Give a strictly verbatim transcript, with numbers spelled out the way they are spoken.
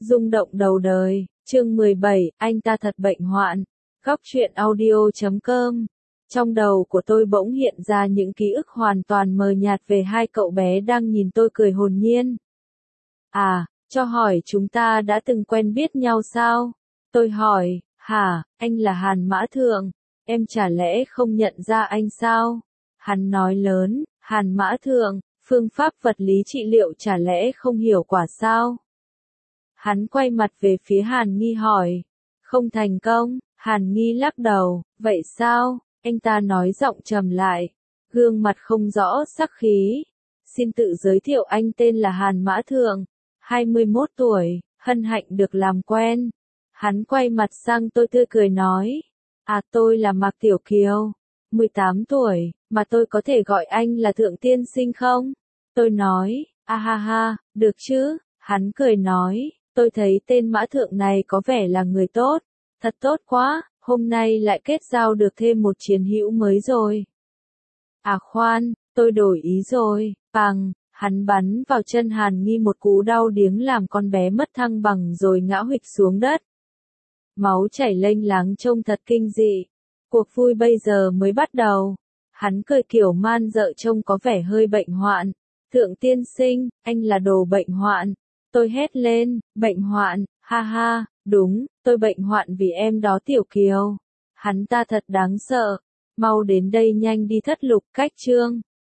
Rung động đầu đời, chương mười bảy, anh ta thật bệnh hoạn. Góc truyện audio chấm com. Trong đầu của tôi bỗng hiện ra những ký ức hoàn toàn mờ nhạt về hai cậu bé đang nhìn tôi cười hồn nhiên. À, cho hỏi chúng ta đã từng quen biết nhau sao? Tôi hỏi, hả, anh là Hàn Mã Thượng, em chả lẽ không nhận ra anh sao? Hắn nói lớn, Hàn Mã Thượng, phương pháp vật lý trị liệu chả lẽ không hiểu quả sao? Hắn quay mặt về phía Hàn Nghi hỏi, không thành công, Hàn Nghi lắc đầu, vậy sao? Anh ta nói giọng trầm lại, gương mặt không rõ sắc khí. Xin tự giới thiệu, anh tên là Hàn Mã Thượng, hai mươi mốt tuổi, hân hạnh được làm quen. Hắn quay mặt sang tôi tươi cười nói, à tôi là Mạc Tiểu Kiều, mười tám tuổi, mà tôi có thể gọi anh là Thượng tiên sinh không? Tôi nói, a ha ha, được chứ, hắn cười nói, tôi thấy tên Mã Thượng này có vẻ là người tốt, thật tốt quá, hôm nay lại kết giao được thêm một chiến hữu mới rồi. À khoan, tôi đổi ý rồi, bằng, hắn bắn vào chân Hàn Nghi một cú đau điếng làm con bé mất thăng bằng rồi ngã huỵch xuống đất. Máu chảy lênh láng trông thật kinh dị. Cuộc vui bây giờ mới bắt đầu. Hắn cười kiểu man dợ trông có vẻ hơi bệnh hoạn. Thượng tiên sinh, anh là đồ bệnh hoạn. Tôi hét lên, bệnh hoạn, ha ha, đúng, tôi bệnh hoạn vì em đó Tiểu Kiều. Hắn ta thật đáng sợ. Mau đến đây nhanh đi thất lục cách chương.